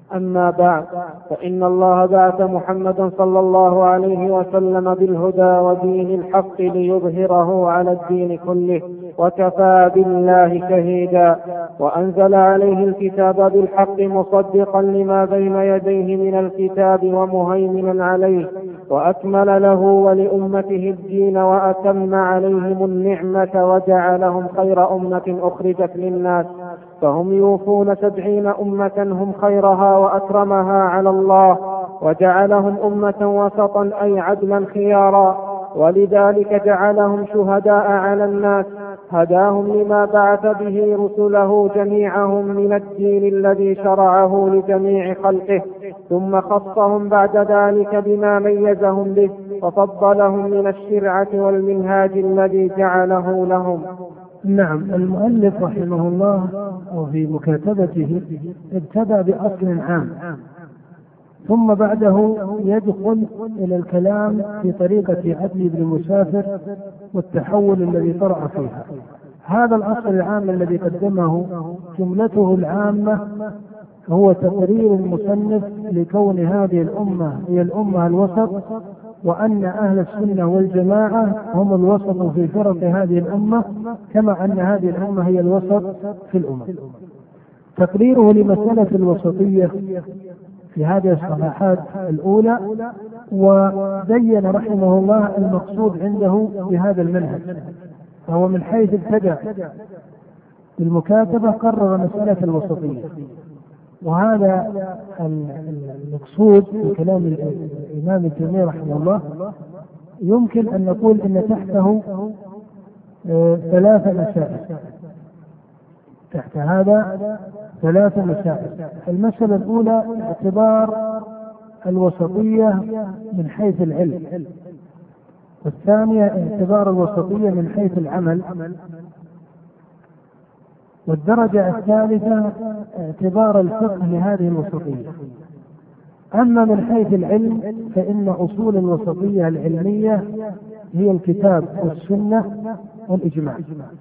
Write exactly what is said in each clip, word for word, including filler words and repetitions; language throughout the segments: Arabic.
أما بعد، فإن الله بعث محمدا صلى الله عليه وسلم بالهدى ودين الحق ليظهره على الدين كله، وكفى بالله شهيدا. وأنزل عليه الكتاب بالحق مصدقا لما بين يديه من الكتاب ومهيمنا عليه، وأكمل له ولأمته الدين وأتم عليهم النعمة وجعلهم خير أمة أخرجت للناس، فهم يوفون سبعين أمة هم خيرها وأكرمها على الله، وجعلهم أمة وسطا أي عدلا خيارا، ولذلك جعلهم شهداء على الناس، هداهم لما بعث به رسله جميعهم من الدين الذي شرعه لجميع خلقه، ثم خصهم بعد ذلك بما ميزهم به وفضلهم من الشرعة والمنهاج الذي جعله لهم. نعم، المؤلف رحمه الله وفي مكاتبته ابتدأ بأصل عام، ثم بعده يدخل إلى الكلام في طريقة عدل ابن مسافر والتحول الذي طرأ فيها. هذا الأصل العام الذي قدمه جملته العامة هو تقرير المصنف لكون هذه الأمة هي الأمة الوسط، وأن أهل السنة والجماعة هم الوسط في فرق هذه الأمة، كما أن هذه الأمة هي الوسط في الأمم. تقريره لمسألة الوسطية في هذه الصفحات الأولى، وبين رحمه الله المقصود عنده بهذا المنهج. فهو من حيث ابتدأ بالمكاتبة قرر مسألة الوسطية، وهذا المقصود في كلام الإمام التيمي رحمه الله. يمكن أن نقول أن تحته ثلاث مسائل، تحت هذا ثلاث مسائل. المسألة الأولى اعتبار الوسطية من حيث العلم، والثانية اعتبار الوسطية من حيث العمل، والدرجة الثالثة اعتبار الفقه لهذه الوسطية. أما من حيث العلم فإن أصول الوسطية العلمية هي الكتاب والسنة والإجماع،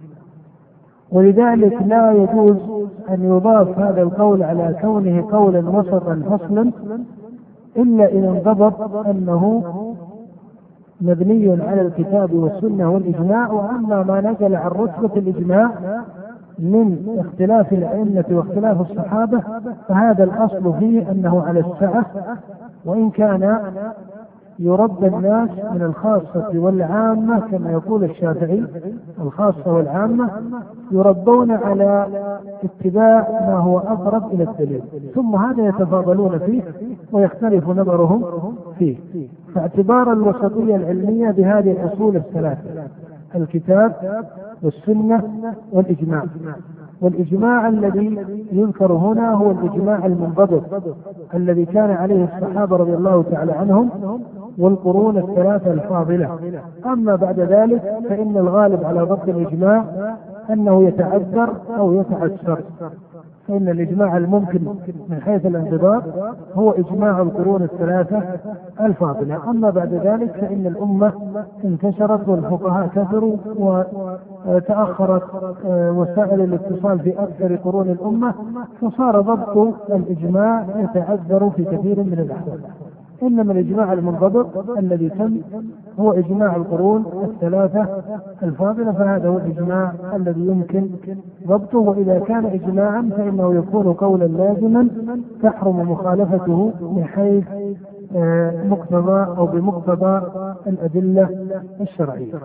ولذلك لا يجوز أن يضاف هذا القول على كونه قولا وسطا فصلا إلا إذا انضبط أنه مبني على الكتاب والسنة والإجماع. وأما ما نزل عن رتبة الإجماع من اختلاف الأئمة واختلاف الصحابة فهذا الأصل فيه أنه على السعة، وإن كان يربى الناس من الخاصة والعامة كما يقول الشافعي، الخاصة والعامة يربون على اتباع ما هو أقرب إلى الدليل، ثم هذا يتفاضلون فيه ويختلف نظرهم فيه. فاعتبار الوسطية العلمية بهذه الأصول الثلاثة: الكتاب والسنة والإجماع. والإجماع الذي يذكر هنا هو الإجماع المنضبط الذي كان عليه الصحابة رضي الله تعالى عنهم والقرون الثلاثة الفاضلة. أما بعد ذلك فإن الغالب على ضبط الإجماع أنه يتعذر أو يتعسر، فإن الإجماع الممكن من حيث الانضباط هو إجماع القرون الثلاثة الفاضلة. أما بعد ذلك فإن الأمة انتشرت والفقهاء كثروا وتأخرت وسائل الاتصال في أكثر قرون الأمة، فصار ضبط الإجماع يتعذر في كثير من الأحوال. إنما الإجماع المنضبط الذي تم هو إجماع القرون الثلاثة الفاضلة، فهذا هو الإجماع الذي يمكن ضبطه. وإذا كان إجماعا فإنه يكون قولا لازما تحرم مخالفته من حيث مقتضى أو بمقتضى الأدلة الشرعية.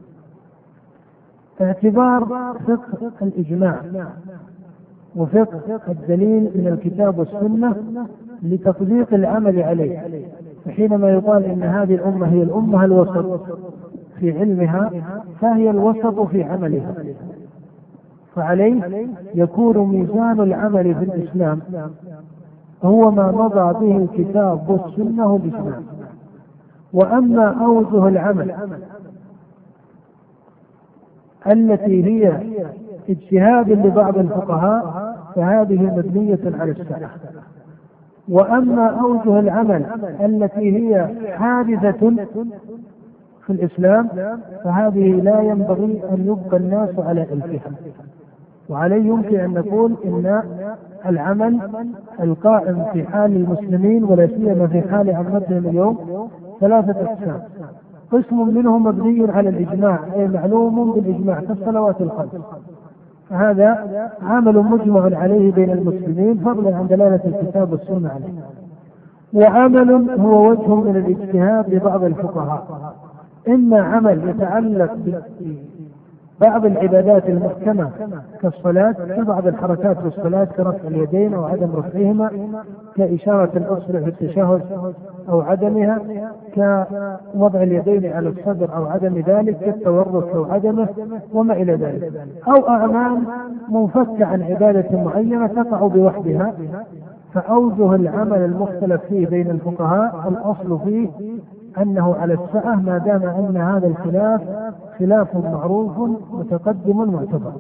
اعتبار فقه الإجماع وفقه الدليل من الكتاب والسنة لتطبيق العمل عليه. فحينما يقال إن هذه الأمة هي الأمة الوسط في علمها فهي الوسط في عملها، فعليه يكون ميزان العمل في الإسلام هو ما مضى به الكتاب والسنة والإجماع. وأما أوجه العمل التي هي اجتهاد لبعض الفقهاء فهذه مبنية على السعة. وأما أوجه العمل التي هي حادثة في الإسلام فهذه لا ينبغي أن يبقى الناس على إلفها. وعليه يمكن أن نقول إن العمل القائم في حال المسلمين ولا سيما في حال عمتهم اليوم ثلاثة أقسام. قسم منه مبني على الإجماع، أي معلوم بالإجماع كالصلوات الخمس، هذا عمل مجمع عليه بين المسلمين فضلا عن دلالة الكتاب والسنة عليه. وعمل هو وجه من الاجتهاد لبعض الفقهاء، إما عمل يتعلق ببعض العبادات المحكمة كالصلاة، كبعض الحركات في الصلاة كرفع اليدين أو عدم رفعهما، كإشارة الأصبع في التشهد أو عدمها، كوضع اليدين على الصدر أو عدم ذلك، كالتورك أو عدمه وما إلى ذلك، أو أعمال منفكة عن عبادة معينة تقع بوحدها. فأوجه العمل المختلف فيه بين الفقهاء الأصل فيه أنه على السعة، ما دام أن هذا الخلاف خلاف معروف متقدم معتبر.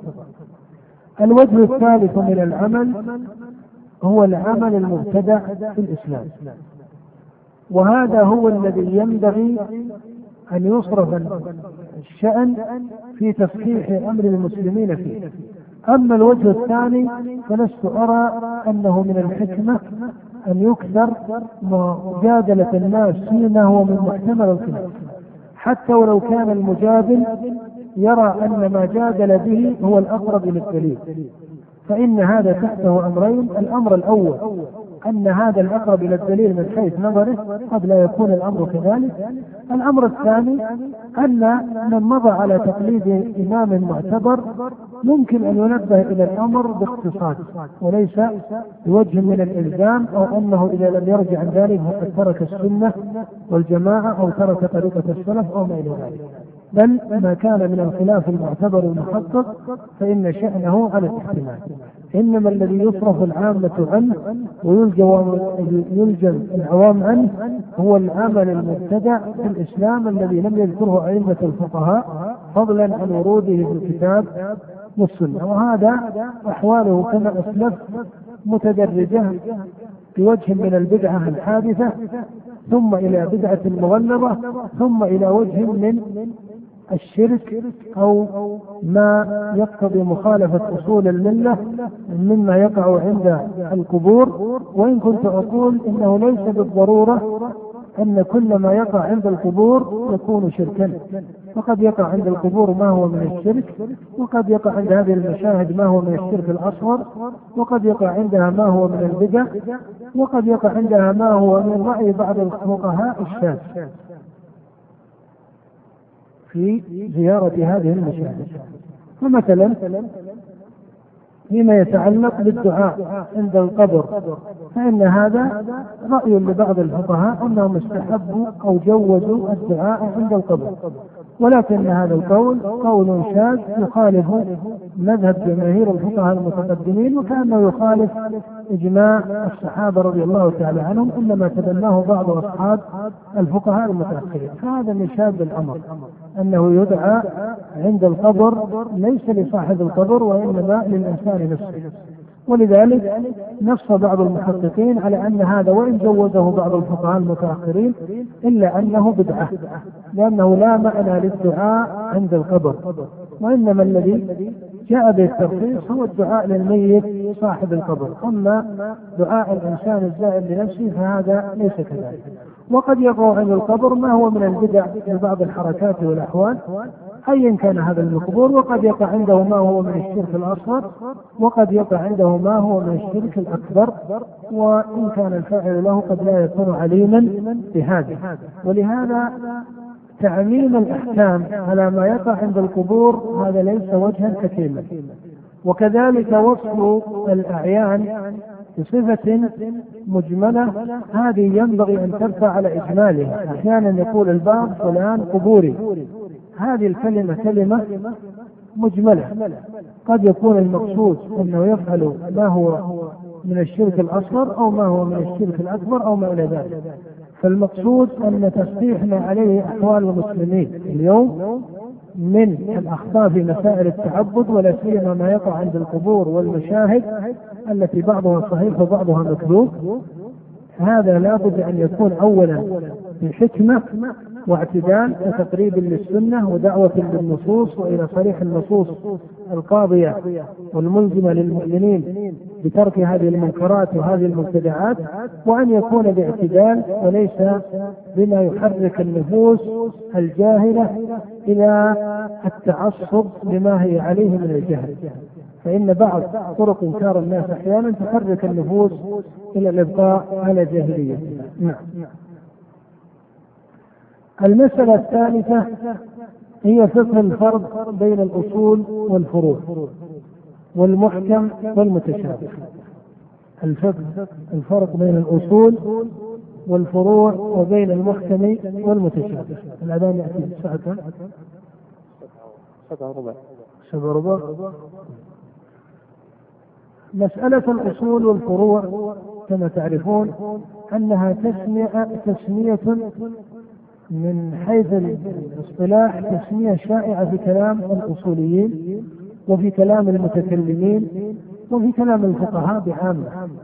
الوجه الثالث من العمل هو العمل المبتدع في الإسلام، وهذا هو الذي ينبغي أن يصرف الشأن في تصحيح أمر المسلمين فيه. أما الوجه الثاني فلست أرى أنه من الحكمة أن يكثر مجادلة الناس فيما هو من محتمل الخلاف، حتى ولو كان المجادل يرى أن ما جادل به هو الأقرب للدليل، فإن هذا تحته أمرين: الأمر الأول أن هذا الأقرب إلى الدليل من حيث نظره، قد لا يكون الأمر كذلك. الأمر الثاني أن من مضى على تقليد إمام معتبر ممكن أن ينبه إلى الأمر باختصاص وليس بوجه من الإلزام، أو أنه إذا لم يرجع عن ذلك فقد ترك السنة والجماعة أو ترك طريقة السلف أو ما إلى ذلك، بل ما كان من الخلاف المعتبر المحقق فإن شأنه على الاحتمال. إنما الذي يصرف العامة عنه ويلجم العوام عنه هو العمل المبتدع في الإسلام الذي لم يذكره أئمة الفقهاء فضلا عن وروده في الكتاب والسنة، وهذا أحواله كما أسلف متدرجة بوجه من البدعة الحادثة، ثم إلى بدعة مغلظة، ثم إلى وجه من الشرك أو ما يقتضي مخالفة أصول الملة مما يقع عند القبور. وإن كنت أقول إنه ليس بالضرورة أن كل ما يقع عند القبور يكون شركا، وقد يقع عند القبور ما هو من الشرك، وقد يقع عند هذه المشاهد ما هو من الشرك الأصغر، وقد يقع عندها ما هو من البدع، وقد يقع عندها ما هو من رأي بعض الفقهاء الشاذ في زيارة هذه المشاهد. فمثلا فيما يتعلق بالدعاء عند القبر فإن هذا رأي لبعض الفقهاء أنهم استحبوا أو جوزوا الدعاء عند القبر، ولكن هذا القول قول شاذ يخالف مذهب جماهير الفقهاء المتقدمين، وكأنه يخالف إجماع الصحابة رضي الله تعالى عنهم، إنما تبناه بعض أصحاب الفقهاء المتأخرين. فهذا من شاذ الأمر أنه يدعى عند القبر ليس لصاحب القبر وإنما للإنسان نفسه. ولذلك نص بعض المحققين على أن هذا وإن جوزه بعض الفقهاء المتأخرين إلا أنه بدعة، لأنه لا معنى للدعاء عند القبر، وإنما الذي جاء بالترخيص هو الدعاء للميت صاحب القبر، أما دعاء الإنسان الزائر لنفسه فهذا ليس كذلك. وقد يقع عند القبر ما هو من البدع لبعض الحركات والأحوال أيا كان هذا المقبور، وقد يقع عنده ما هو من الشرك الأصغر، وقد يقع عنده ما هو من الشرك الأكبر، وإن كان الفاعل له قد لا يكون عليما بهذا. ولهذا تعميم الأحكام على ما يقع عند القبور هذا ليس وجها حكيما. وكذلك وصف الأعيان بصفة مجملة هذه ينبغي أن ترفع على إجمالها. أحيانا يقول البعض فلان قبوري، هذه الكلمة كلمة مجملة، قد يكون المقصود أنه يفعل ما هو من الشرك الأصغر أو ما هو من الشرك الأكبر أو ما إلى ذلك. فالمقصود أن تصحيحنا عليه أحوال المسلمين اليوم من الأخطاء في مسائل التعبد، ولا سيما ما يقع عند القبور والمشاهد التي بعضها صحيح وبعضها مكذوب. هذا لا بد أن يكون أولا بحكمة واعتدال وتقريب للسنة ودعوة للنصوص وإلى صريح النصوص القاضية والملزمة للمؤمنين بترك هذه المنكرات وهذه المبتدعات، وأن يكون باعتدال وليس بما يحرك النفوس الجاهلة إلى التعصب لما هي عليه من الجهل، فإن بعض طرق إنكار الناس أحيانا تحرك النفوس إلى الإبقاء على جاهلية. نعم. المسألة الثالثة هي فقه الفرق بين الأصول والفروع والمحكم والمتشابه. الفقه الفرق بين الأصول والفروع وبين المحكم والمتشابه. الأذان يأتي ساعة سبعة ربع. سبعة ربع. مسألة الأصول والفروع كما تعرفون أنها تسمية تسمية من حيث الاصطلاح تسمية شائعة في كلام الأصوليين وفي كلام المتكلمين وفي كلام الفقهاء بعامة،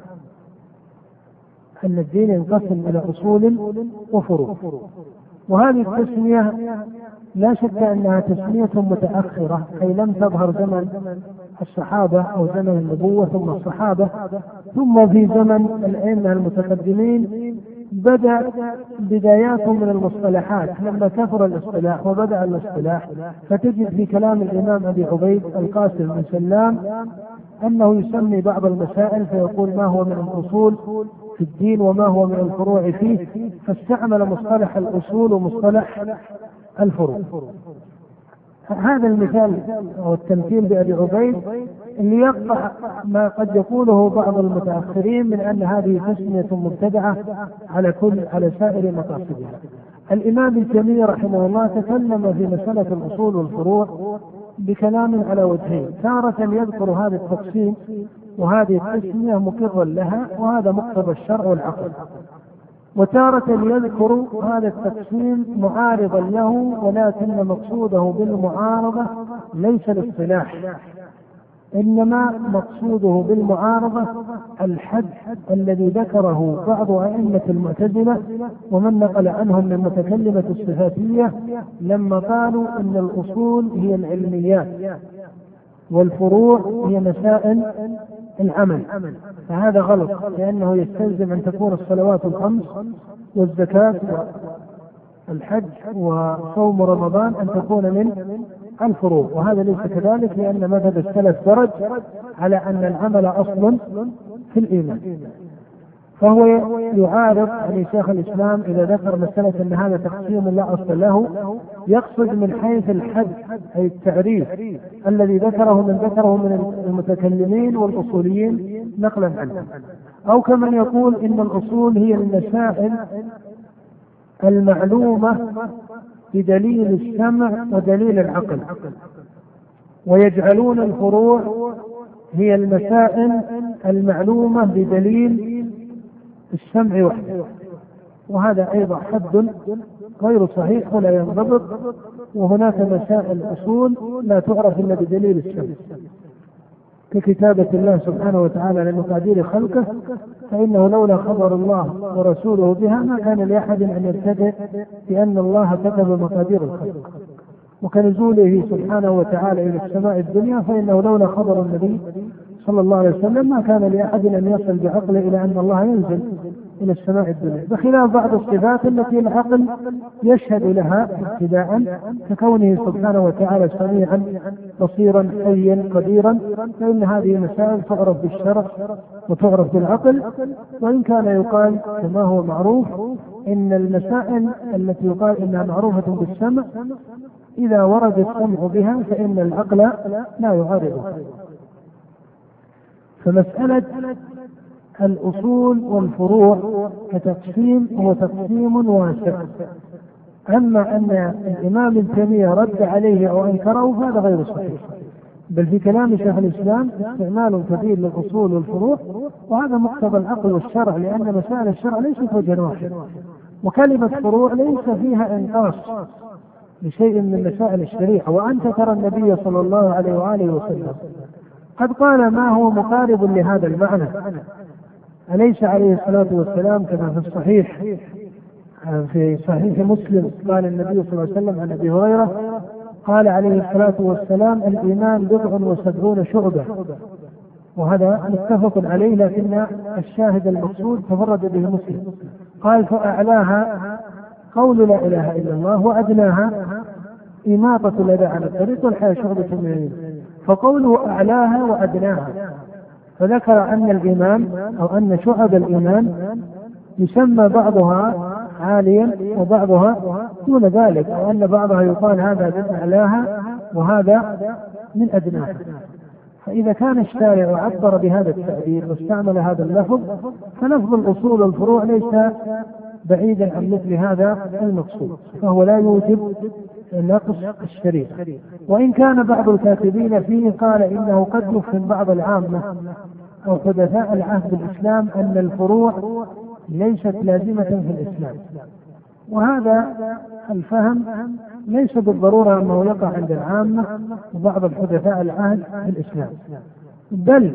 أن الدين ينقسم إلى أصول وفروع. وهذه التسمية لا شك أنها تسمية متأخرة، أي لم تظهر زمن الصحابة أو زمن النبوة ثم الصحابة، ثم في زمن الأئمة المتقدمين بدأ بدايات من المصطلحات لما كثر الاصطلاح وبدأ الاصطلاح، فتجد في كلام الإمام أبي عبيد القاسم بن سلام أنه يسمي بعض المسائل فيقول ما هو من الأصول في الدين وما هو من الفروع فيه، فاستعمل مصطلح الأصول ومصطلح الفروع. هذا المثال أو التمثيل بأبي عبيد اللي يقطع ما قد يقوله بعض المتأخرين من أن هذه تسمية مبتدعة على كل على سائر مقاصدها. الإمام ابن تيمية رحمه الله تكلم في مسألة الأصول والفروع بكلام على وجهين، تارة يذكر هذا التقسيم وهذه التسمية مقرا لها وهذا مقتضى الشرع والعقل، وتارة يذكر هذا التقسيم معارضا له، ولكن مقصوده بالمعارضة ليس الاصطلاح، إنما مقصوده بالمعارضة الحد الذي ذكره بعض أئمة المعتزلة ومن نقل عنهم من متكلمة الصفاتية لما قالوا إن الأصول هي العلميات والفروع هي مسائل العمل، فهذا غلط، لأنه يستلزم أن تكون الصلوات الخمس والزكاة والحج وصوم رمضان أن تكون من الفروع، وهذا ليس كذلك، لأن مذهب السلف درج على أن العمل أصل في الإيمان. فهو يعارض يعني شيخ الإسلام إذا ذكر مسألة أن هذا تقسيم لا أصل له، يقصد من حيث الحد أي التعريف الذي ذكره من ذكره من المتكلمين والأصوليين نقلا عنه، أو كمن يقول إن الأصول هي المسائل المعلومة بدليل السمع ودليل العقل، ويجعلون الفروع هي المسائل المعلومة بدليل السمع وحده، وهذا أيضا حد غير صحيح ولا ينضبط، وهناك مسائل أصول لا تعرف إلا بدليل السمع ككتابة الله سبحانه وتعالى لمقادير خلقه، فإنه لولا خبر الله ورسوله بها ما كان لأحد أن يبتدئ بأن الله كتب مقادير الخلق، وكنزوله سبحانه وتعالى إلى السماء الدنيا فإنه لولا خبر النبي صلى الله عليه وسلم ما كان لأحد أن يصل بعقله إلى أن الله ينزل إلى السماء الدنيا، بخلاف بعض الصفات التي العقل يشهد لها ابتداء ككونه سبحانه وتعالى سميعا بصيرا حيا قديرا، فإن هذه مسائل تعرف بالشرع وتعرف بالعقل، وإن كان يقال كما هو معروف إن المسائل التي يقال إنها معروفة بالسمع إذا ورد السمع بها فإن العقل لا يعارضها. فمسألة الأصول والفروع كتقسيم هو تقسيم واسع، أما أن الإمام ابن تيمية رد عليه أو أنكره فهذا غير صحيح، بل في كلام شيخ الإسلام استعمال كثير للأصول والفروع، وهذا مقتضى العقل والشرع، لأن مسائل الشرع ليست وجها واحد، وكلمة فروع ليس فيها إنقاص لشيء من مسائل الشريعة. وأنت ترى النبي صلى الله عليه وآله وسلم قد قال ما هو مقارب لهذا المعنى، أليس عليه الصلاة والسلام كما في الصحيح في صحيح مسلم قال النبي صلى الله عليه وسلم عن أبي هريرة قال عليه الصلاة والسلام الإيمان بضع وسبعون شعبة، وهذا متفق عليه، لكن الشاهد المقصود تفرد به مسلم. قال فأعلاها قول لا إله إلا الله، وأدناها إماطة الأذى عن الطريق والحياة شعبة من الإيمان. فقوله أعلاها وأدناها، فذكر أن الإيمان أو أن شعب الإيمان يسمى بعضها عاليا وبعضها دون ذلك، أو أن بعضها يقال هذا من أعلاها وهذا من أدناها. فإذا كان الشارع عبر بهذا التعبير واستعمل هذا اللفظ، فلفظ الأصول والفروع ليس بعيدا عن مثل هذا المقصود، فهو لا يوجب نقص الشريعة. وإن كان بعض الكاتبين فيه قال إنه قد يفهم بعض العامة أو حدثاء العهد بالإسلام أن الفروع ليست لازمة في الإسلام، وهذا الفهم ليس بالضرورة أنه يقع عند العامة وبعض الحدثاء العهد في الإسلام، بل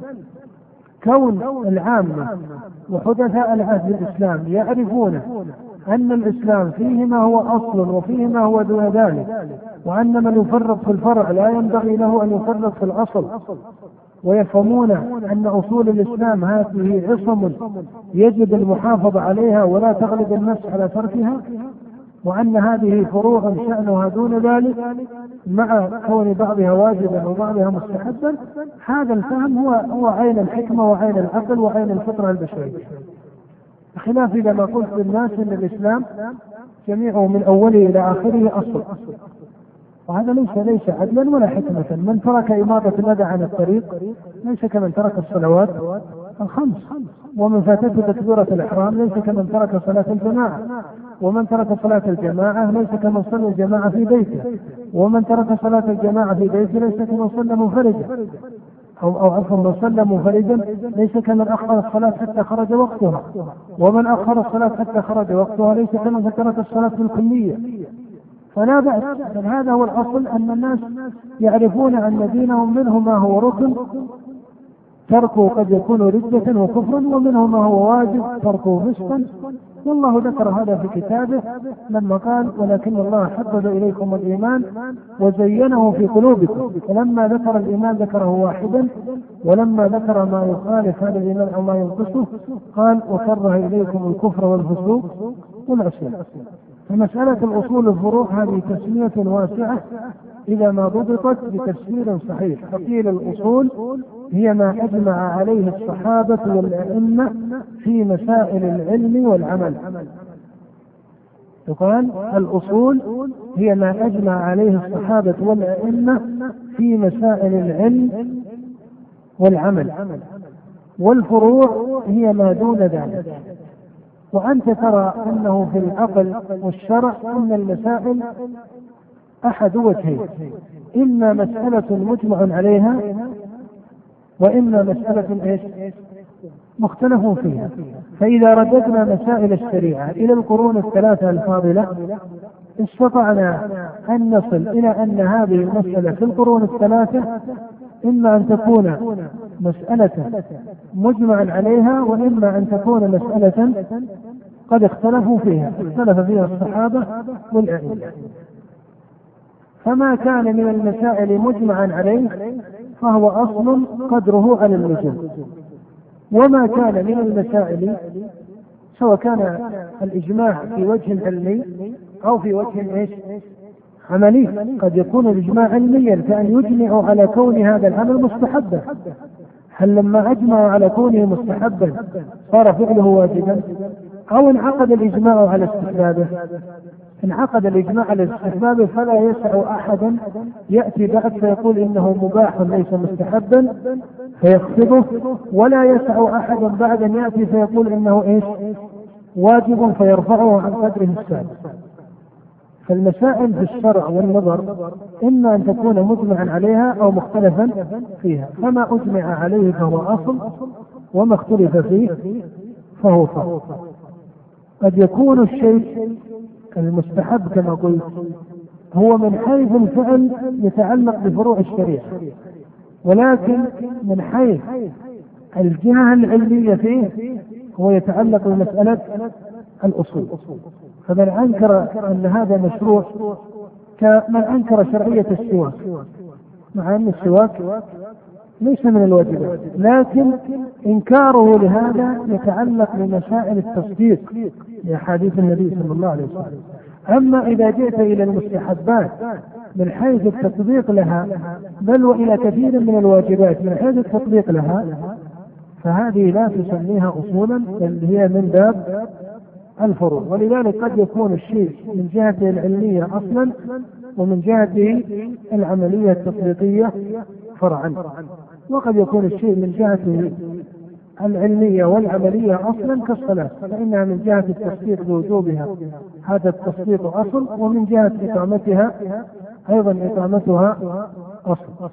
كون العامة وحدثاء العهد بالإسلام يعرفون أن الإسلام فيه ما هو أصل وفيه ما هو دون ذلك، وأن من يفرط في الفرع لا ينبغي له أن يفرط في الأصل، ويفهمون أن أصول الإسلام هذه عصم يجب المحافظة عليها ولا تغلب النفس على تركها، وأن هذه فروع شأنها دون ذلك مع كون بعضها واجبا وبعضها مستحبا. هذا الفهم هو هو عين الحكمة وعين العقل وعين الفطرة البشرية، بخلاف إذا ما قلت للناس أن الإسلام جميعه من أوله إلى آخره أصل، وهذا ليس ليس عدلا ولا حكمة. من ترك إماطة الأذى عن الطريق ليس كمن ترك الصلوات الخمس، ومن فاتته تكبيرة الإحرام ليس كمن ترك صلاة الجماعة، ومن ترك صلاة الجماعة ليس كمن صلى الجماعة في بيته، ومن ترك صلاة الجماعة في بيته ليس كمن صلى منفردا، أو أو عفوا من صلى منفردا ليس كمن أخر الصلاة حتى خرج وقتها، ومن أخر الصلاة حتى خرج وقتها ليس كمن ترك الصلاة بالكلية. فلا بأس، بل هذا هو الأصل، أن الناس يعرفون أن دينهم منه ما هو ركن تركه قد يكون ردة وكفرا، ومنه ما هو واجب تركه فسقا. والله ذكر هذا في كتابه لما قال ولكن الله حبب إليكم الإيمان وزينه في قلوبكم، فلما ذكر الإيمان ذكره واحدا، ولما ذكر ما يخالف هذا الإيمان أو ما ينقصه قال وكره إليكم الكفر والفسوق والعصيان. فمسألة الأصول الفروع هذه تسمية واسعة إذا ما ضبطت بتفسير صحيح. فقيل الأصول هي ما أجمع عليه الصحابة والأئمة في مسائل العلم والعمل. يقال الأصول هي ما أجمع عليه الصحابة والأئمة في مسائل العلم والعمل، والفروع هي ما دون ذلك. وأنت ترى أنه في العقل والشرع أن المسائل أحد وجهين، إما مسألة مجمع عليها وإما مسألة إيش مختلف فيها. فإذا رددنا مسائل الشريعة إلى القرون الثلاثة الفاضلة استطعنا أن نصل إلى أن هذه المسألة في القرون الثلاثة إما أن تكون مسألة مجمع عليها وإما أن تكون مسألة قد اختلفوا فيها، اختلف فيها الصحابة والأئمة. فما كان من المسائل مجمعا عليه فهو أصل قدره على اللزوم، وما كان من المسائل سواء كان الإجماع في وجه علمي أو في وجه إيش عملي، قد يكون الإجماع علميا كأن يجمع على كون هذا العمل مستحبا، هل لما أجمعوا على كونه مستحبا صار فعله واجبا؟ أو انعقد الإجماع على استحبابه، انعقد الإجماع على استحبابه فلا يسع أحدا يأتي بعد فيقول إنه مباح ليس مستحبا فيخفضه، ولا يسع أحدا بعد أن يأتي فيقول إنه إيش واجب فيرفعه عن قدره السابق. فالمسائل في الشرع والنظر إما أن تكون مجمعا عليها أو مختلفا فيها، فما أجمع عليه فهو أصل وما اختلف فيه فهو فرع. قد يكون الشيء المستحب كما قلت هو من حيث الفعل يتعلق بفروع الشريعة، ولكن من حيث الجهة العلمية فيه هو يتعلق بمسألة الأصول. فمن أنكر أن هذا مشروع كمن أنكر شرعية السواك، مع أن السواك ليس من الواجبات، لكن إنكاره لهذا يتعلق بمسائل التصديق لأحاديث النبي صلى الله عليه وسلم. أما إذا جئت إلى المستحبات من حيث التطبيق لها، بل وإلى كثير من الواجبات من حيث التطبيق لها، فهذه لا تسميها أصولا، بل هي من باب الفروع. ولذلك قد يكون الشيء من جهته العلمية أصلا، ومن جهته العملية التطبيقية فرعا، وقد يكون الشيء من جهته العلمية والعملية أصلا كالصلاة، فإنها من جهة التصديق بوجوبها هذا التصديق أصل، ومن جهة إقامتها أيضا إقامتها أصل.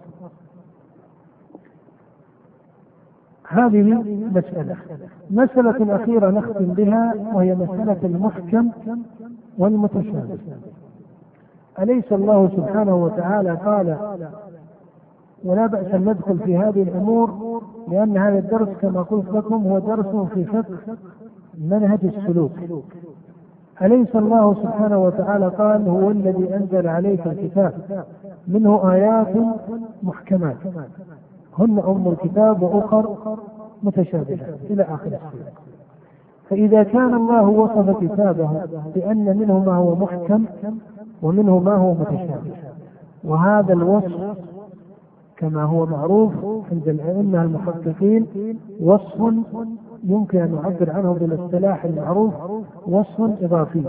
هذه مسألة. مسألة أخيرة نختم بها، وهي مسألة المحكم والمتشابه. أليس الله سبحانه وتعالى قال، ولا بأس أن ندخل في هذه الأمور، لأن هذا الدرس كما قلت لكم هو درس في فقه منهج السلوك. أليس الله سبحانه وتعالى قال هو الذي أنزل عليك الكتاب منه آيات محكمات هن أم الكتاب وأخر متشابهات إلى آخر السورة. فإذا كان الله وصف كتابه بأن منه ما هو محكم ومنه ما هو متشابه، وهذا الوصف كما هو معروف عند الأئمة المحققين وصف يمكن أن نعبر عنه بالاصطلاح المعروف وصف إضافي.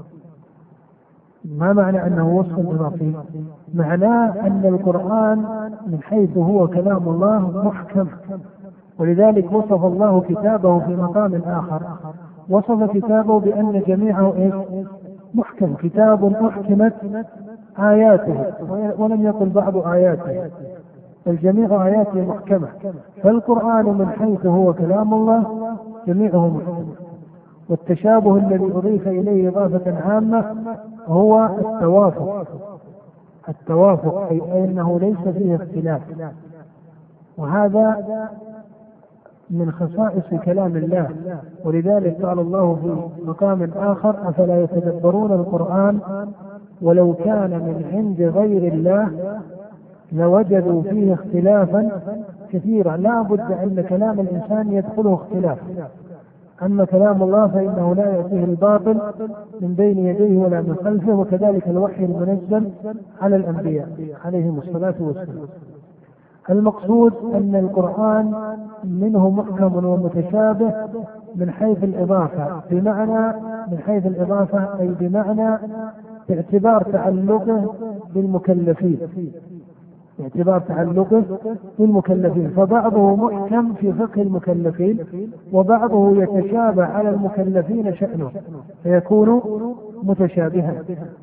ما معنى أنه وصف إضافي؟ معناه أن القرآن من حيث هو كلام الله محكم، ولذلك وصف الله كتابه في مقام آخر، وصف كتابه بأن جميعه محكم، كتاب أحكمت آياته، ولم يقل بعض آياته، الجميع آياته محكمة. فالقرآن من حيث هو كلام الله جميعه محكم. والتشابه الذي أضيف إليه إضافة عامة هو التوافق، التوافق أي أنه ليس فيه اختلاف، وهذا من خصائص كلام الله. ولذلك قال الله في مقام آخر أفلا يتدبرون القرآن ولو كان من عند غير الله لوجدوا فيه اختلافا كثيرا. لا بد أن كلام الإنسان يدخله اختلاف، أما كلام الله فإنه لا يأتيه الباطل من بين يديه ولا من خلفه، وكذلك الوحي المنزل على الأنبياء عليهم الصلاة والسلام. المقصود أن القرآن منه محكم ومتشابه من حيث الإضافة، بمعنى من حيث الإضافة أي بمعنى باعتبار تعلقه بالمكلفين، باعتبار تعلقه بالمكلفين، فبعضه محكم في فقه المكلفين وبعضه يتشابه على المكلفين شأنه فيكون متشابها.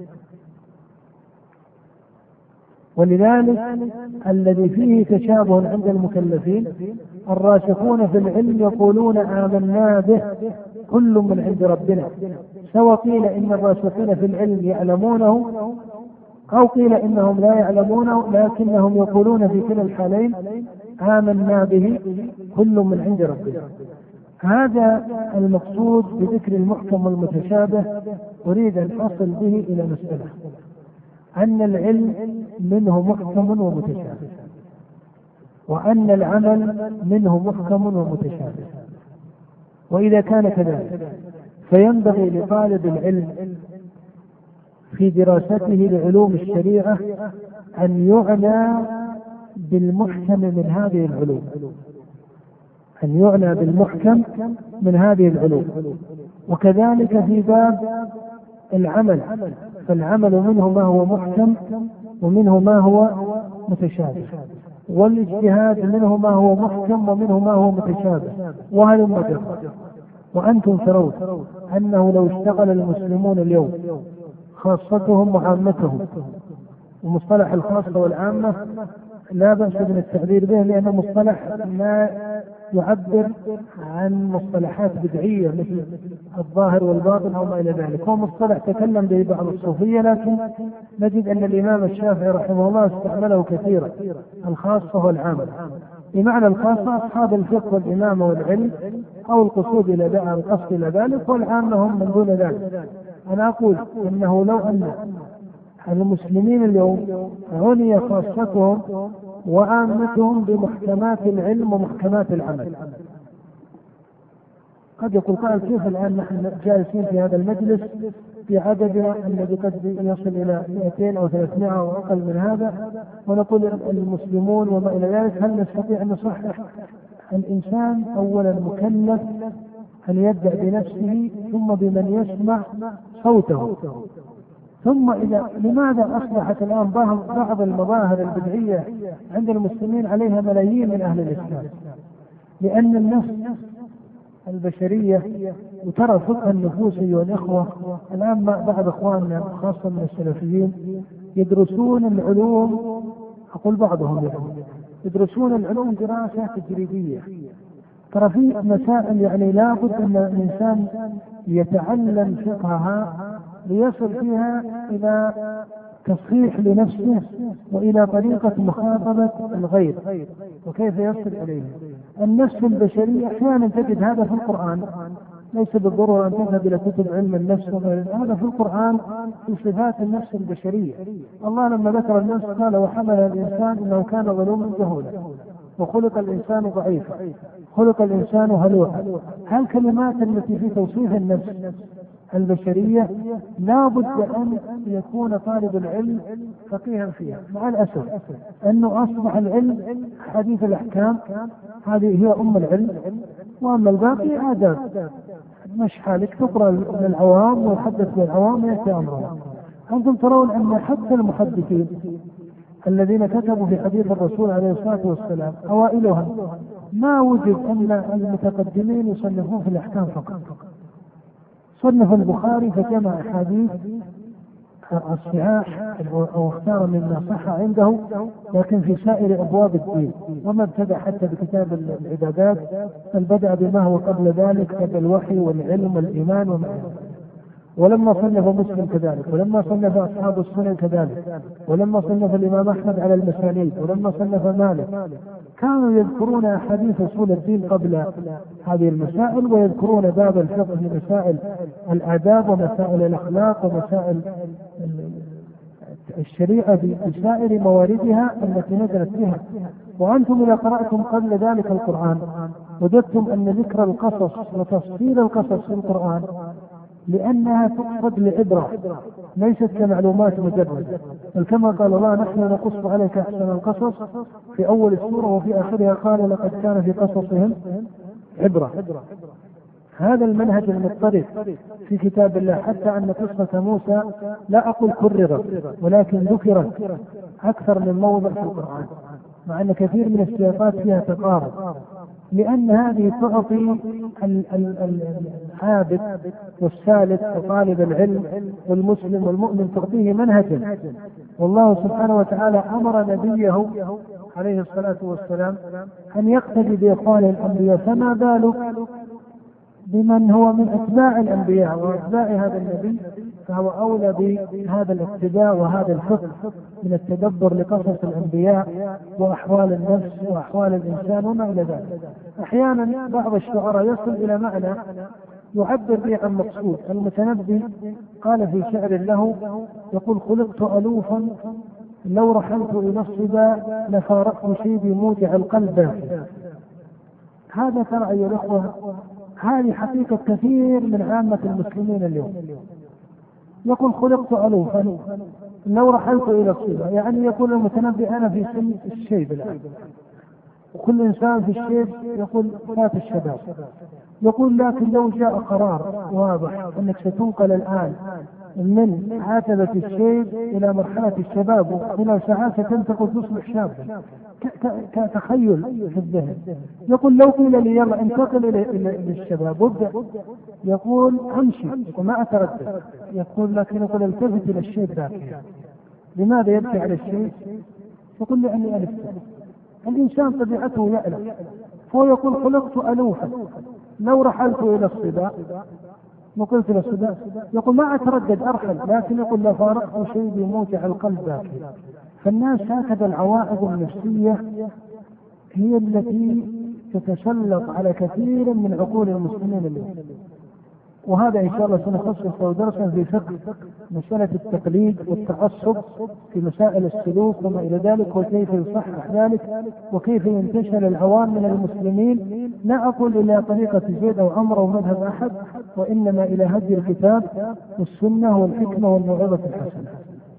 ولذلك الذي فيه تشابه عند المكلفين الراسخون في العلم يقولون آمنا به كل من عند ربنا، سواء قيل إن الراسخين في العلم يعلمونه أو قيل إنهم لا يعلمونه، لكنهم يقولون في كلا الحالين آمنا به كل من عند ربنا. هذا المقصود بذكر المحكم والمتشابه. أريد أن أصل به إلى مسألة، أن العلم منه محكم ومتشابه، وأن العمل منه محكم ومتشابه. وإذا كان كذلك فينبغي لطالب العلم في دراسته لعلوم الشريعة أن يعنى بالمحكم من هذه العلوم، أن يعنى بالمحكم من هذه العلوم. وكذلك في باب العمل، فالعمل منه ما هو محكم ومنه ما هو متشابه، والاجتهاد منه ما هو محكم ومنه ما هو متشابه، وهل مجرد. وأنتم ترون أنه لو اشتغل المسلمون اليوم خاصتهم وعامتهم، ومصطلح الخاصة والعامة لا بأس من التعبير به، لأنه مصطلح لا يعبر عن مصطلحات بدعية مثل الظاهر والباطن أو ما إلى ذلك. هو مصطلح تكلم به بعض الصوفية، لكن نجد أن الإمام الشافعي رحمه الله استعمله كثيرا، الخاصة والعامة. بمعنى الخاصة أصحاب الفقه والإمامة والعلم أو القصود إلى ذلك القصد إلى ذلك، والعامة هم من دون ذلك. أنا أقول أنه لو أن المسلمين اليوم عني خاصتهم وعامتهم بمحكمات العلم ومحكمات العمل، قد يقول قائل كيف الآن نحن جالسين في هذا المجلس في عددنا الذي قد يصل إلى مئتين أو ثلاثمائة أو أقل من هذا، ونقول المسلمون وما إلى ذلك، هل نستطيع أن نصحح؟ الإنسان أولا مكلف أن يبدأ بنفسه ثم بمن يسمع صوته، ثم إذا لماذا أصبحت الآن بعض المظاهر البدعية عند المسلمين عليها ملايين من أهل الإسلام؟ لأن النفس البشرية، وترى فقه النفوس أيها الإخوة الآن بعض إخواننا خاصة من السلفيين يدرسون العلوم، أقول بعضهم يعني يدرسون العلوم دراسة تجريبية. ترى في مسائل يعني لابد أن الإنسان يتعلم فقهها ليصل فيها إلى تصحيح لنفسه وإلى طريقة مخاطبة الغير وكيف يصل إليه. النفس البشرية أحيانا تجد هذا في القرآن، ليس بالضرورة أن تذهب إلى كتب علم النفس، هذا في القرآن في صفات النفس البشرية. الله لما ذكر النفس قال وحمل الإنسان إنه كان ظلوما جهولا وخلق الإنسان ضعيفا خلق الإنسان هلوعا. هالكلمات التي في توصيف النفس البشرية لا بد أن يكون طالب العلم فقيها فيها. مع الأسف أنه أصبح العلم حديث الأحكام، هذه هي أم العلم، وأما الباقي آداب. مش حالك تقرأ للعوام ويحدث للعوام ويأتي أمرهم. أنتم ترون أن حتى المحدثين الذين كتبوا في حديث الرسول عليه الصلاة والسلام أوائلهم ما وجد أن المتقدمين يصنفون في الأحكام فقط. صنف البخاري فجمع أحاديث الصحاح أو اختار مما صح عنده، لكن في سائر أبواب الدين، وما ابتدأ حتى بكتاب العبادات بل بدأ بما هو قبل ذلك كالوحي والعلم والإيمان وما إلى ذلك. ولما صنف مسلم كذلك، ولما صنف أصحاب السنن كذلك، ولما صنف الإمام أحمد على المسانيد، ولما صنف مالك، كانوا يذكرون أحاديث أصول الدين قبل هذه المسائل، ويذكرون باب الفقه في مسائل الآداب ومسائل الأخلاق ومسائل الشريعة بسائر مواردها التي نزلت بها. وأنتم إذا قرأتم قبل ذلك القرآن وجدتم أن ذكر القصص وتفصيل القصص في القرآن لأنها تقصد لعبرة ليست كمعلومات مجردة، بل كما قال الله نحن نقص عليك أحسن القصص في أول السورة وفي آخرها قال لقد كان في قصصهم عبرة. هذا المنهج المضطرد في كتاب الله، حتى أن قصة موسى لا أقول كررت ولكن ذكرت أكثر من موضع في القرآن، مع أن كثير من السياقات فيها تقارب، لأن هذه تعطي العابد والسالك وطالب العلم والمسلم والمؤمن تعطيه منهجا. والله سبحانه وتعالى أمر نبيه عليه الصلاة والسلام أن يقتدي بإخوان الأنبياء، فما بالك بمن هو من أتباع الأنبياء وأتباع هذا النبي، فهو أولى بهذا الاقتداء وهذا الفقه من التدبر لقصص الأنبياء وأحوال النفس وأحوال الإنسان وما إلى ذلك. أحيانا بعض الشعراء يصل إلى معنى يعبر به عن مقصود. المتنبي قال في شعر له يقول خلقت ألوفا لو رحلت إلى الصبا لفارقت شيبي موجع القلب. هذا ترى أيها الأخوة هذه حقيقة كثير من عامة المسلمين اليوم. يقول خلقت ألوفا لو رحلت إلى الصبا، يعني يقول المتنبي أنا في سن الشيب الآن، وكل إنسان في الشيب يقول فات الشباب. يقول لكن لو جاء قرار واضح أنك ستنقل الآن من عتبة الشيب إلى مرحلة الشباب وإلى ساعات ستنتقل تصبح شابا كتخيل في الذهن، يقول لو قيل لي يلا انتقل إلى الشباب وابدأ، يقول أمشي وما أتردد. يقول لكن يقول التفت إلى الشيب باكيا. لماذا يبكي على الشيب؟ يقول لأني ألفت. الإنسان طبيعته يألف، فهو يقول خلقت ألوفا لو رحلت إلى الصبا وقلت إلى الصبا، يقول ما أتردد أرحل، لكن يقول لا فارقت شيبي موجع القلب باكي. فالناس هكذا العوائق النفسية هي التي تتسلط على كثير من عقول المسلمين اليوم. وهذا إن شاء الله سنخصص له درسا في فقه مسألة التقليد والتعصب في مسائل السلوك وما إلى ذلك، وكيف يصحح ذلك، وكيف ينتشل العوام من المسلمين، لا أقول إلى طريقة زيد أو عمرو أو مذهب أحد، وإنما إلى هدي الكتاب والسنة والحكمة والموعظة الحسنة.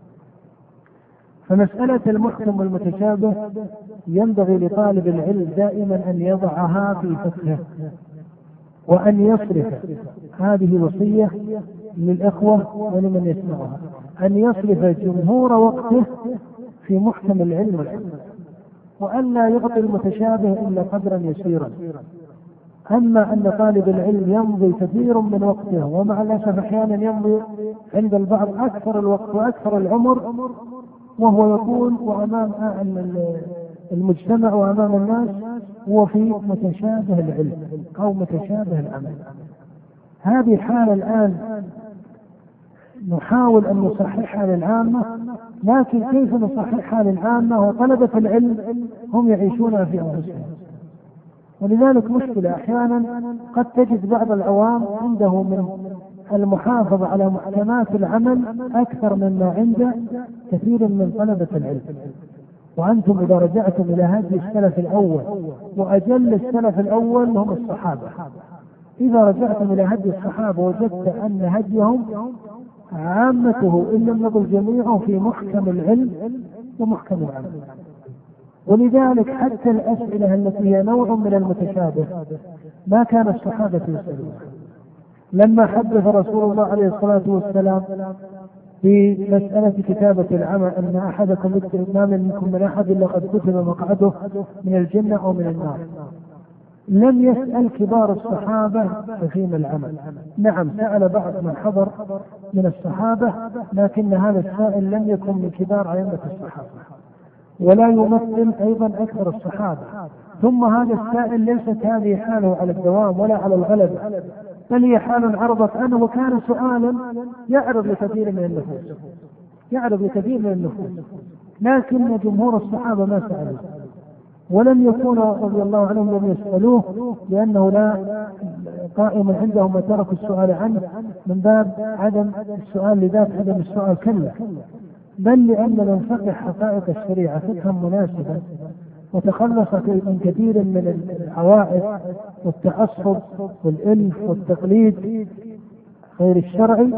فمسألة المحكم والمتشابه ينبغي لطالب العلم دائما أن يضعها في فقهه، وأن يصرف، هذه وصية للإخوة ولمن يسمعها، أن يصرف جمهور وقته في محكم العلم والعلم، وأن لا يعطي المتشابه إلا قدرا يسيرا. أما أن طالب العلم يمضي كثير من وقته، ومع الأسف أحيانا يمضي عند البعض أكثر الوقت وأكثر العمر، وهو يكون وأمام المجتمع وأمام الناس هو في متشابه العلم أو متشابه العمل. هذه حالة الآن نحاول أن نصححها للعامة، لكن كيف نصححها للعامة وطلبة العلم هم يعيشون في أنفسهم؟ ولذلك مشكلة أحيانا قد تجد بعض العوام عنده من المحافظة على محكمات العمل أكثر مما عند كثير من طلبة العلم. وأنتم إذا رجعتم إلى هدي السلف الأول، وأجل السلف الأول هم الصحابة، إذا رجعتم إلى هدي الصحابة وجدت أن هديهم عامته إن لم نقل جميعه في محكم العلم ومحكم العمل. ولذلك حتى الأسئلة التي هي نوع من المتشابه ما كان الصحابة يسألون. لما حدث رسول الله عليه الصلاة والسلام في مسألة كتابة العمل أن أحدكم يكتب ما منكم من أحد إلا قد كتب مقعده من الجنة أو من النار، لم يسأل كبار الصحابة فيما العمل. نعم سأل بعض من حضر من الصحابة، لكن هذا السائل لم يكن من كبار أئمة الصحابة، ولا يمثل أيضا أكثر الصحابة. ثم هذا السائل ليست هذه حاله على الدوام ولا على الغلبة، بل هي حال عرضت عنه، وكان سؤالا يعرض لكثير من النفوس يعرض لكثير من النفوس لكن جمهور الصحابة ما سألوه، ولم يكونوا رضي الله عنهم لم يسألوه، لأنه لا قائم عندهم وتركوا السؤال عنه من باب عدم السؤال لذات عدم السؤال كلا، بل لأننا ننفقه حقائق الشريعة فقها مناسبا، وتخلص من كثير من العوائد والتعصب والإلف والتقليد غير الشرعي،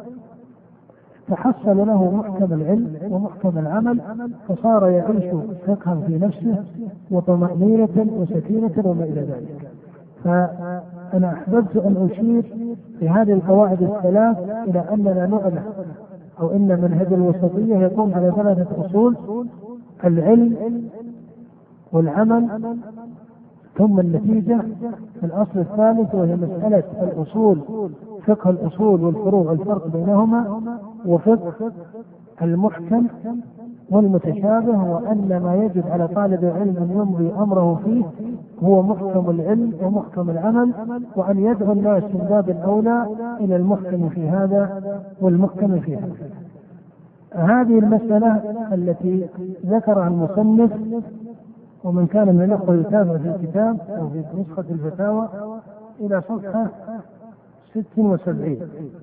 تحصل له محكم العلم ومحكم العمل، فصار يعيش فقها في نفسه وطمأنينة وسكينة وما إلى ذلك. فأنا أحببت أن أشير في هذه القواعد الثلاث إلى أننا نعلم أو إن منهج الوسطية يقوم على ثلاثة أصول: العلم والعمل ثم النتيجة. الأصل الثالث وهي مسألة الأصول، فقه الأصول والفروع والفرق بينهما، وفقه المحكم والمتشابه، وأن ما يجب على طالب العلم أن يمضي أمره فيه هو محكم العلم ومحكم العمل، وأن يدعو الناس من باب الأولى إلى المحكم في هذا والمحكم في هذا. هذه المسألة التي ذكرها المصنف، ومن كان من الأخوة يتابع في الكتاب أو في نسخة الفتاوى إلى صفحة ست وسبعين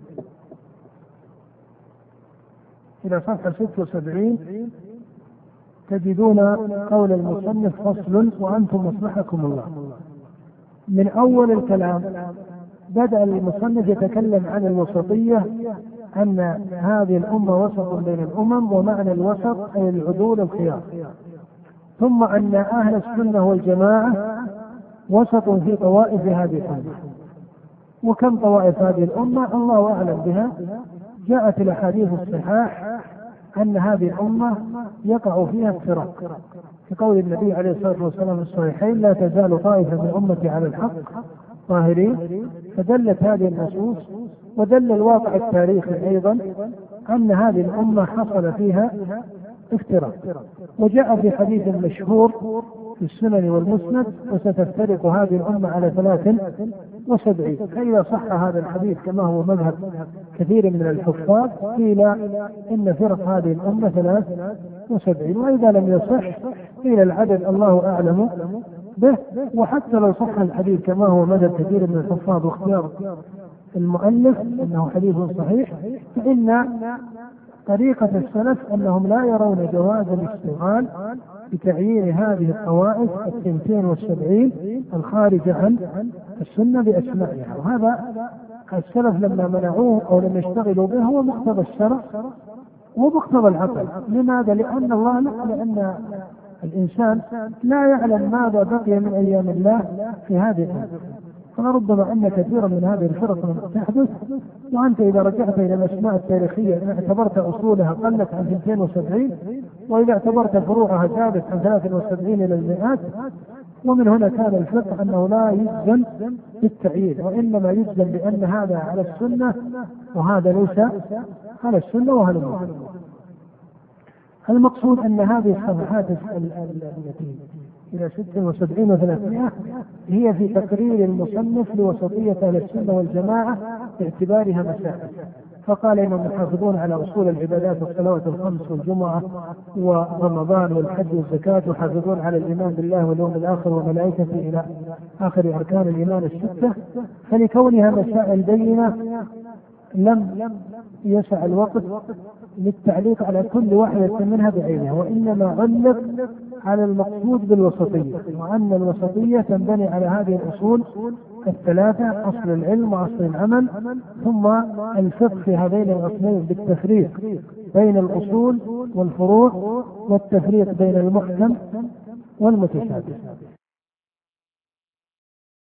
إلى صفحة ست وسبعين تجدون قول المصنف: فصل وأنتم مصلحكم الله. من أول الكلام بدأ المصنف يتكلم عن الوسطية، أن هذه الأمة وسط بين الأمم، ومعنى الوسط أي العدول الخيار، ثم أن أهل السنة والجماعة وسط في طوائف هذه الأمة. وكم طوائف هذه الأمة الله أعلم بها، جاءت الأحاديث الصحاح أن هذه الأمة يقع فيها افتراق، في قول النبي عليه الصلاة والسلام في الصحيحين: لا تزال طائفة من أمتي على الحق ظاهرين. فدلت هذه النصوص ودل الواقع التاريخي أيضا أن هذه الأمة حصل فيها افتراق. وجاء في حديث مشهور في السنن والمسند: وستفترق هذه الأمة على ثلاث وسبعين. فإذا صح هذا الحديث كما هو مذهب كثير من الحفاظ، قيل إن فرق هذه الأمة ثلاث وسبعين، وإذا لم يصح قيل العدد الله أعلم به. وحتى لو صح الحديث كما هو مدى كثير من الحفاظ واختيار المؤلف أنه حديث صحيح، فإن طريقة السلف أنهم لا يرون جواز الاشتغال بتعيين هذه الطوائف الثنتين والسبعين الخارجة عن السنة بأسمائها. وهذا السلف لما منعوه أو لم يشتغلوا به هو مقتضى الشرع ومقتضى العقل. لماذا؟ لأن الله لأن الإنسان لا يعلم ماذا بقي من أيام الله في هذه الأمة، فربما أن كثيرا من هذه الفرق تحدث وأنت إذا رجعت إلى الأسماء التاريخية إن اعتبرت أصولها قلت عن اثنتين وسبعين، وإذا اعتبرت فروعها زادت عن ثلاثة وسبعين إلى المئات. ومن هنا كان الفقه أنه لا يجزم بالتعيين، وإنما يجزم بأن هذا على السنة وهذا ليس على السنة وهذا السنة. المقصود أن هذه الصفحات التي إلى ستة وسبعين وثلاثمائة هي في تقرير المصنف لوسطية أهل السنة والجماعة باعتبارها مسائل. فقال إنهم يحافظون على أصول العبادات والصلوات الخمس والجمعة ورمضان والحج والزكاة، ويحافظون على الإيمان بالله واليوم الآخر وملائكته إلى آخر أركان الإيمان الستة. فلكونها مسائل بينة لم يسع الوقت للتعليق على كل واحدة منها بعينها، وإنما علق على المقصود بالوسطية، وأن الوسطية تنبني على هذه الأصول الثلاثة: أصل العلم وأصل العمل، ثم الفقه في هذين الأصلين بالتفريق بين الأصول والفروع، والتفريق بين المحكم والمتشابه.